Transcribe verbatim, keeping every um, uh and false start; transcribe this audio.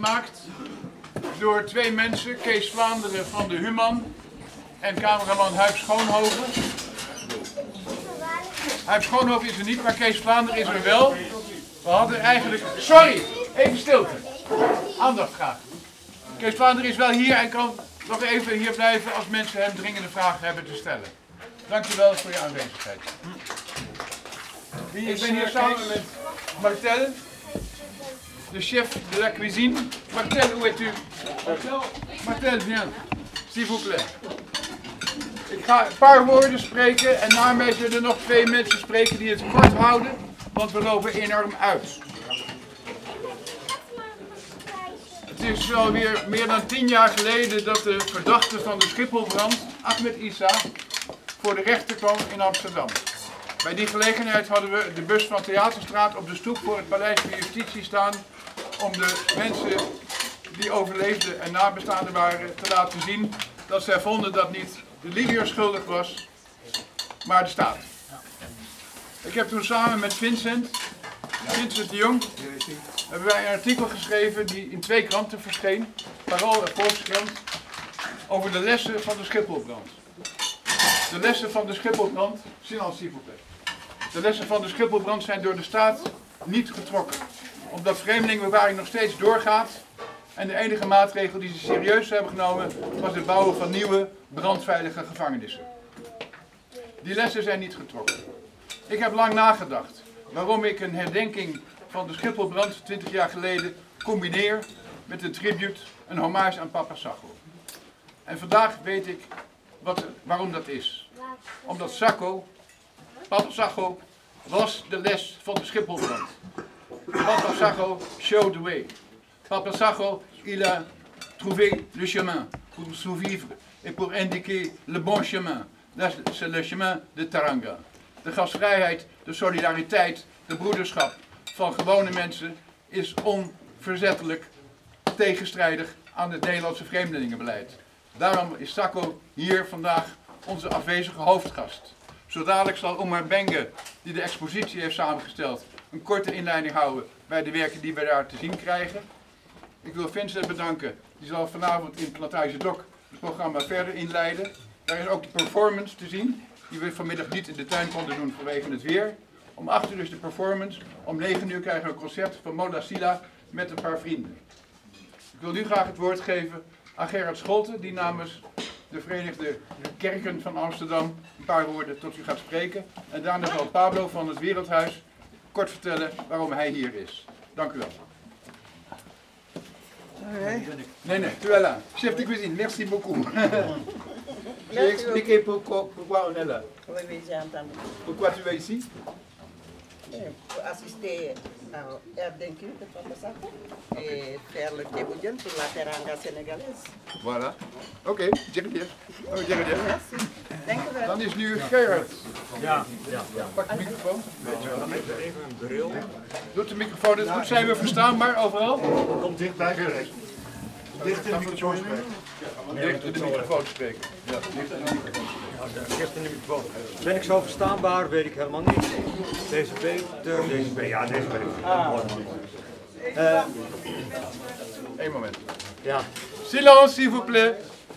gemaakt door twee mensen, Kees Vlaanderen van de Human en cameraman Huib Schoonhoven. Huib Schoonhoven is er niet, maar Kees Vlaanderen is er wel. We hadden eigenlijk... Sorry, even stilte. Aandacht graag. Kees Vlaanderen is wel hier en kan nog even hier blijven als mensen hem dringende vragen hebben te stellen. Dank u wel voor je aanwezigheid. Ik ben hier samen met Martel, de chef de la cuisine. Martel, où es-tu? Martel, Martel, viens, s'il vous plaît. Ik ga een paar woorden spreken en na mij zullen er nog twee mensen spreken die het kort houden, want we lopen enorm uit. Het is wel weer meer dan tien jaar geleden dat de verdachte van de Schipholbrand, Ahmed Issa, voor de rechter kwam in Amsterdam. Bij die gelegenheid hadden we de bus van Theaterstraat op de stoep voor het Paleis van Justitie staan om de mensen die overleefden en nabestaanden waren te laten zien dat zij vonden dat niet de Libiër schuldig was, maar de staat. Ik heb toen samen met Vincent, Vincent de Jong, hebben wij een artikel geschreven die in twee kranten verscheen, Parool en Volkskrant, over de lessen van de Schipholbrand. De lessen van de Schipholbrand, silence s'il vous plaît. De lessen van de Schipholbrand zijn door de staat niet getrokken, omdat vreemdelingenbewaring nog steeds doorgaat en de enige maatregel die ze serieus hebben genomen was het bouwen van nieuwe brandveilige gevangenissen. Die lessen zijn niet getrokken. Ik heb lang nagedacht waarom ik een herdenking van de Schipholbrand twintig jaar geleden combineer met een tribute, een hommage aan Papa Sacco. En vandaag weet ik wat, waarom dat is. Omdat Sacco, Papa Sacco, was de les van de Schipholbrand. Papa Sacco showed the way. Papa Sacco, il a trouvé le chemin pour survivre et pour indiquer le bon chemin. C'est le chemin de Taranga. De gastvrijheid, de solidariteit, de broederschap van gewone mensen is onverzettelijk tegenstrijdig aan het Nederlandse vreemdelingenbeleid. Daarom is Sacco hier vandaag onze afwezige hoofdgast. Zo dadelijk zal Omar Benge, die de expositie heeft samengesteld, een korte inleiding houden bij de werken die we daar te zien krijgen. Ik wil Vincent bedanken, die zal vanavond in Plantage Doc het programma verder inleiden. Daar is ook de performance te zien, die we vanmiddag niet in de tuin konden doen vanwege het weer. Om acht uur is de performance, om negen uur krijgen we een concert van Moda Silla met een paar vrienden. Ik wil nu graag het woord geven aan Gerard Scholte, die namens de Verenigde Kerken van Amsterdam een paar woorden tot u gaat spreken. En daarna zal Pablo van het Wereldhuis kort vertellen waarom hij hier is. Dank u wel. Okay. Nee, nee, tu es là. Chef de cuisine, merci beaucoup. J'ai expliqué pourquoi, pourquoi on est là. Oui, oui, j'ai entendu. Pourquoi tu es ici? Pour assister à herdenking de Papa Sacco et faire le théboudion pour la teranga sénégalaise. Voilà. Oké, okay, jërëjëf. Oh, jërëjëf. Merci. Dank u wel. Dan is nu Gerard. Ja, ja, ja. Pak de microfoon. Even een bril. Doet de microfoon het goed? Zijn we verstaanbaar overal? Kom dichtbij, Gerrit. Dicht in de microfoon spreken. Dicht in de microfoon spreken. Ja, dicht in de microfoon. Dicht in de microfoon. Ben ik zo verstaanbaar? Weet ik helemaal niet. Deze beter, deze beter. Ja, deze beter. Uh, Eén moment. ja. Silence, s'il vous plaît.